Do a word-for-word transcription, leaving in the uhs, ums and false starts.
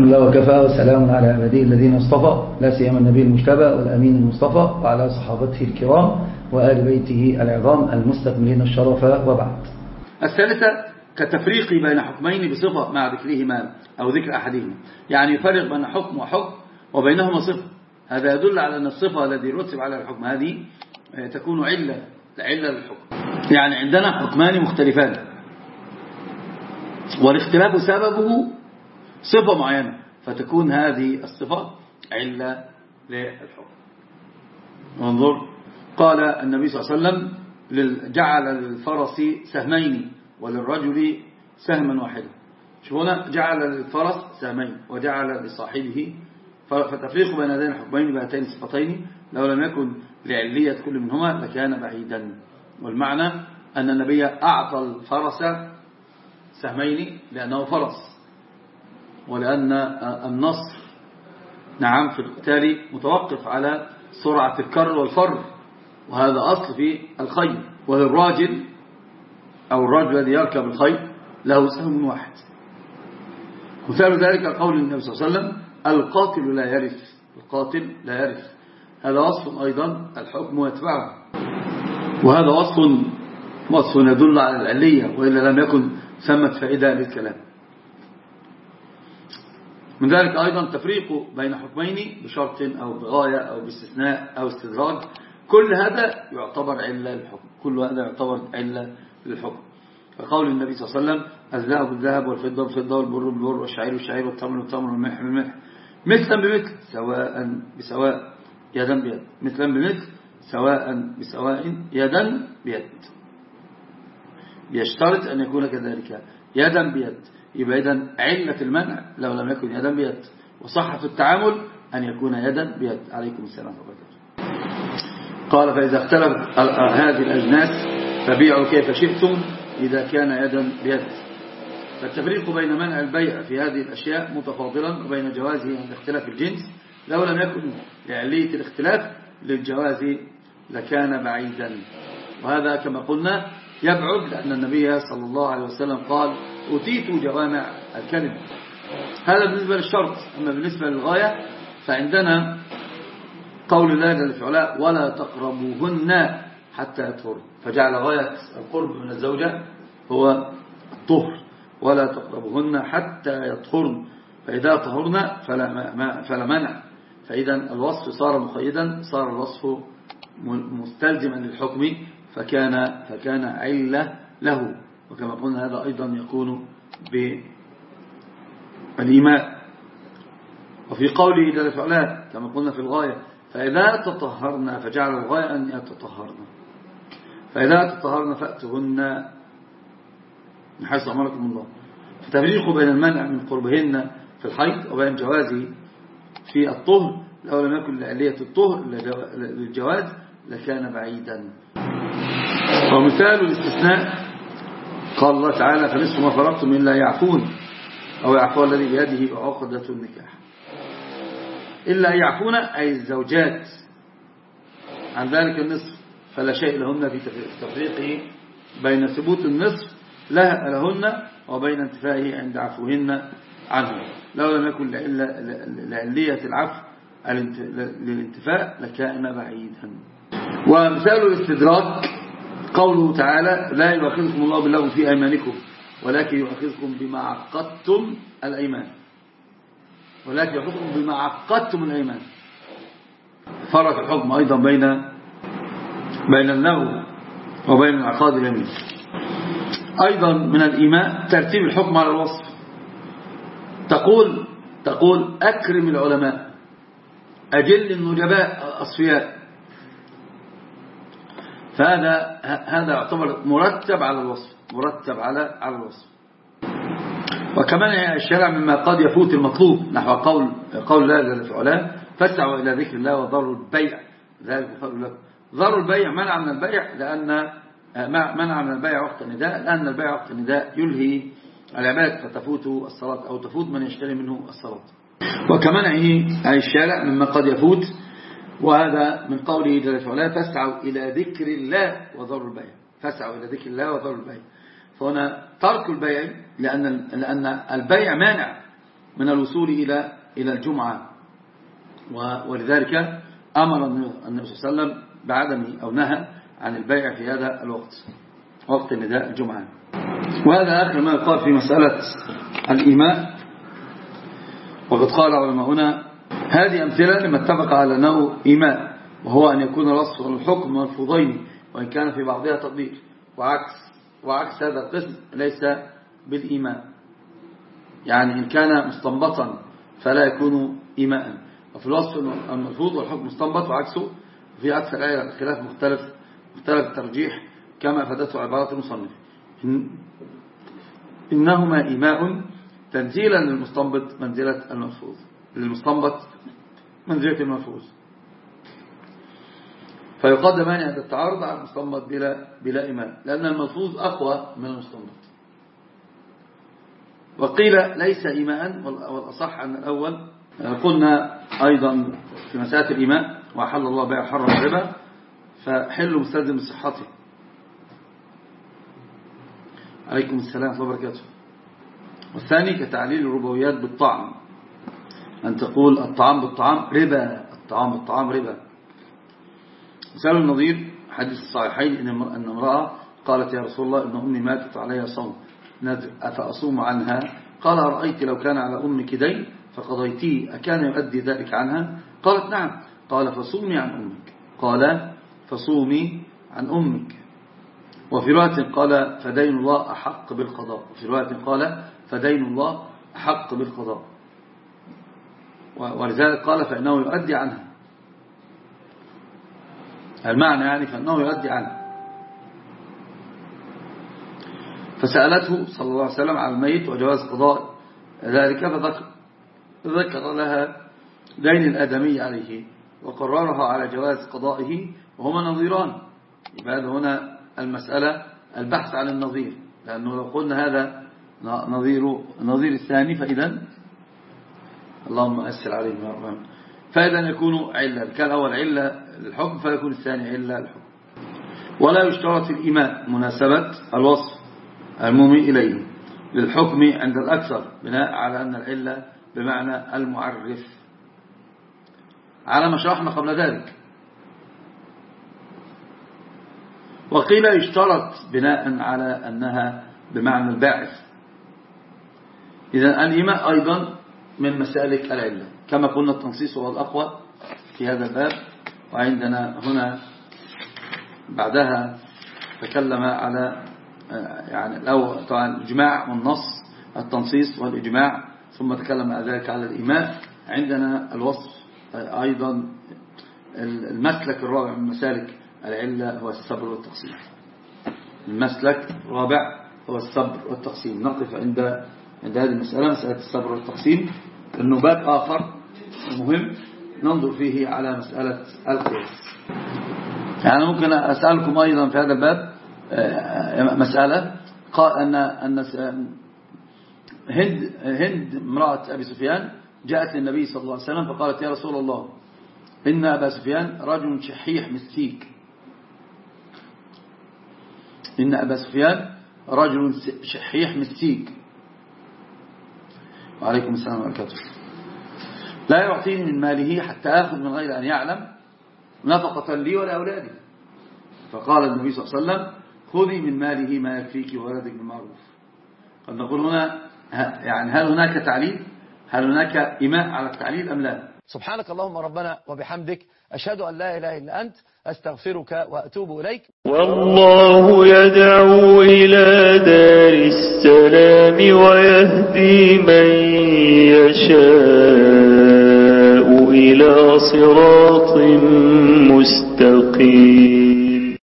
الحمد لله وكفى وسلام على عباده الذين اصطفى لا سيما النبي المجتبى والأمين المصطفى وعلى صحابته الكرام وآل بيته العظام المستكملين الشرف وبعد. الثالثة كتفريق بين حكمين بصفة مع ذكرهما أو ذكر أحدهما، يعني يفرق بين حكم وحكم وبينهما صفة. هذا يدل على أن الصفة التي يرتب على الحكم هذه تكون علة علة للحكم. يعني عندنا حكمان مختلفان والاختلاف سببه صفة معينة، فتكون هذه الصفة علة للحكم. انظر، قال النبي صلى الله عليه وسلم جعل للفرس سهمين وللرجل سهما واحدا. شوف هنا جعل للفرس سهمين وجعل لصاحبه، فتفريق بين هذين الحكمين بهاتين الصفتين لو لم يكن لعلية كل منهما لكان بعيدا. والمعنى أن النبي أعطى الفرس سهمين لأنه فرس، ولأن النصر نعم في القتال متوقف على سرعة الكر والفر، وهذا أصل في الخيل. وللراجل أو الرجل الذي يركب الخيل له سهم واحد. مثال ذلك قول النبي صلى الله عليه وسلم القاتل لا يرث، القاتل لا يرث. هذا وصف أيضا الحكم يتبعه، وهذا وصف وصف يدل على العلية، وإلا لم يكن ثمة فائدة للكلام. من ذلك أيضا تفريق بين حكمين بشرط أو بغاية أو باستثناء أو استدراج، كل هذا يعتبر علة للحكم، كل هذا يعتبر علة للحكم. فقول النبي صلى الله عليه وسلم الذهب بالذهب والفضة بالفضة والبر بالبر والشعير بالشعير والتمر بالتمر والملح بالملح مثلا بمثل سواء بسواء يدا بيد، مثلا بمثل سواء بسواء يدا بيد. يشترط أن يكون كذلك يدا بيد، يبقى إذن علة المنع لو لم يكن يدا بيد، وصحة التعامل أن يكون يدا بيد. عليكم السلام ورحمة الله. قال فإذا اختلف هذه الأجناس فبيعوا كيف شئتم إذا كان يدا بيد. فالتفريق بين منع البيع في هذه الأشياء متفاضلا وبين جوازه عند اختلاف الجنس لو لم يكن لعلية الاختلاف للجواز لكان بعيدا. وهذا كما قلنا يبعد لأن النبي صلى الله عليه وسلم قال أتيت جوامع الكلم. هذا بالنسبة للشرط. أما بالنسبة للغاية فعندنا قول الله جل وعلا ولا تقربوهن حتى يطهرن، فجعل غاية القرب من الزوجة هو الطهر، ولا تقربوهن حتى يطهرن، فإذا طهرن فلا, فلا منع. فإذا الوصف صار مقيدا، صار الوصف مستلزما للحكم، فكان, فكان علة له. وكما قلنا هذا أيضا يكون بالإيماء. وفي قوله جل وعلا كما قلنا في الغاية فإذا تطهرنا، فجعل الغاية أن يتطهرنا، فإذا تطهرنا فأتهن من حيث أمركم الله. فتفريق بين المنع من قربهن في الحيض وبين جوازه في الطهر لو لم يكن لعلية الطهر للجواز لكان بعيدا. ومثال الاستثناء قال الله تعالى فنصف ما فرضتم إلا يعفون أو يعفو الذي بيده عقدة النكاح. إلا يعفون أي الزوجات عن ذلك النصف، فلا شيء لهن في تفريقه بين ثبوت النصف لهن وبين انتفائه عند عفوهن عنه. لو لم يكن لعلية العفو للانتفاء لكان بعيدا. ومثال الاستدراك قوله تعالى لا يؤاخذكم الله باللغو في أيمانكم ولكن يؤاخذكم بما عقدتم الأيمان، ولكن يؤاخذكم بما عقدتم الأيمان. فرق الحكم أيضا بين بين اللغو وبين انعقاد اليمين. أيضا من الإيماء ترتيب الحكم على الوصف. تقول تقول أكرم العلماء، أجل النجباء الأصفياء، فهذا هذا يعتبر مرتب على الوصف، مرتب على على الوصف. وكمان الشارع مما قد يفوت المطلوب نحو قول قول الله جل وعلا فاسعوا إلى ذكر الله وذروا البيع ذلك خير لكم. ذروا البيع منع من البيع لأن منع من البيع وقت النداء، لأن البيع وقت النداء يلهي العباد فتفوت الصلاة أو تفوت من يشتري منه الصلاة. وكمنعه الشارع مما قد يفوت، وهذا من قوله جل وعلا فاسعوا إلى ذكر الله وذروا البيع، فاسعوا إلى ذكر الله وذروا البيع. فهنا ترك البيع لأن لأن البيع مانع من الوصول إلى إلى الجمعة. ولذلك أمر النبي صلى الله عليه وسلم بعدمه أو نهى عن البيع في هذا الوقت، وقت نداء الجمعة. وهذا آخر ما يقال في مسألة الإيماء. وقد قال علماؤنا هذه أمثلة لما اتفق على أنه إيماء، وهو أن يكون الوصف والحكم مرفوضين وإن كان في بعضها تقدير، وعكس وعكس هذا القسم ليس بالإيماء، يعني إن كان مستنبطا فلا يكون إيماء. وفي الوصف المرفوض والحكم مستنبط وعكسه في عكس الآية الخلاف مختلف مختلف الترجيح كما أفادته عبارة المصنف إن إنهما إيماء تنزيلا للمستنبط منزلة المرفوض، للمستنبط منزلة المرفوض، فيقدمان عند التعارض على المستنبط بلا بلا إيماء، لأن المرفوض أقوى من المستنبط. وقيل ليس إيماء، والأصح أن الأول. قلنا أيضا في مسألة الإيماء وحل الله بيع حرم الربا، فحل مستلزم بصحته. عليكم السلام ورحمة الله وبركاته. والثاني كتعليل الربويات بالطعم، أن تقول الطعام بالطعام ربا، الطعام بالطعام ربا. مثال النظير حديث الصحيحين أن امرأة قالت يا رسول الله إن أمي ماتت عليها صوم أفأصوم عنها؟ قال أرأيت لو كان على أمك دين فقضيتيه أكان يؤدي ذلك عنها؟ قالت نعم. قال فصومي عن أمك. قال فصومي عن أمك. وفي رواية قال فدين الله أحق بالقضاء، وفي رواية قال فدين الله أحق بالقضاء، ولذلك قال فإنه يؤدي عنها، المعنى يعني فإنه يؤدي عنها. فسألته صلى الله عليه وسلم على الميت وجواز قضاء ذلك، فذكر لها دين الآدمي عليه وقررها على جواز قضائه، وهما نظيران. يبقى هنا المسألة البحث عن النظير، لأنه لو قلنا هذا نظير نظير الثاني فإذا اللهم أسر عليهم يا رب، فإذا يكون علة. كان الأول علة للحكم فيكون الثاني علة للحكم. ولا يشترط في الإيماء مناسبة الوصف المومي إليه للحكم عند الأكثر، بناء على أن العلة بمعنى المعرف على ما شرحنا قبل ذلك. وقيل يشترط بناء على أنها بمعنى الباعث. إذن الإيماء أيضا من مسالك العلة، كما قلنا التنصيص هو الأقوى في هذا الباب. وعندنا هنا بعدها تكلم على يعني الأول طبعا الإجماع والنص، التنصيص والإجماع، ثم تكلم على ذلك على الإيماء. عندنا الوصف أيضا. المسلك الرابع من مسالك العلة هو الصبر والتقسيم. المسلك الرابع هو الصبر والتقسيم. نقف عند عند هذه المسألة، مسألة الصبر والتقسيم، لأنه باب آخر مهم ننظر فيه على مسألة القياس. يعني ممكن أسألكم أيضا في هذا الباب مسألة، قال أن أن هند هند امرأة أبي سفيان جاءت للنبي صلى الله عليه وسلم فقالت يا رسول الله إن أبا سفيان رجل شحيح مسكيك، إن أبا سفيان رجل شحيح مسكيك وعليكم السلام ورحمة الله وبركاته، لا يعطيني من ماله حتى آخذ من غير أن يعلم نفقة لي ولا أولادي. فقال النبي صلى الله عليه وسلم خذي من ماله ما يكفيك وولدك بالمعروف. قد نقول هنا يعني هل هناك تعليل؟ هل هناك إيماء على التعليل أم لا؟ سبحانك اللهم ربنا وبحمدك، أشهد أن لا إله إلا أنت، أستغفرك وأتوب إليك. والله يدعو إلى دار السلام ويهدي من يشاء إلى صراط مستقيم.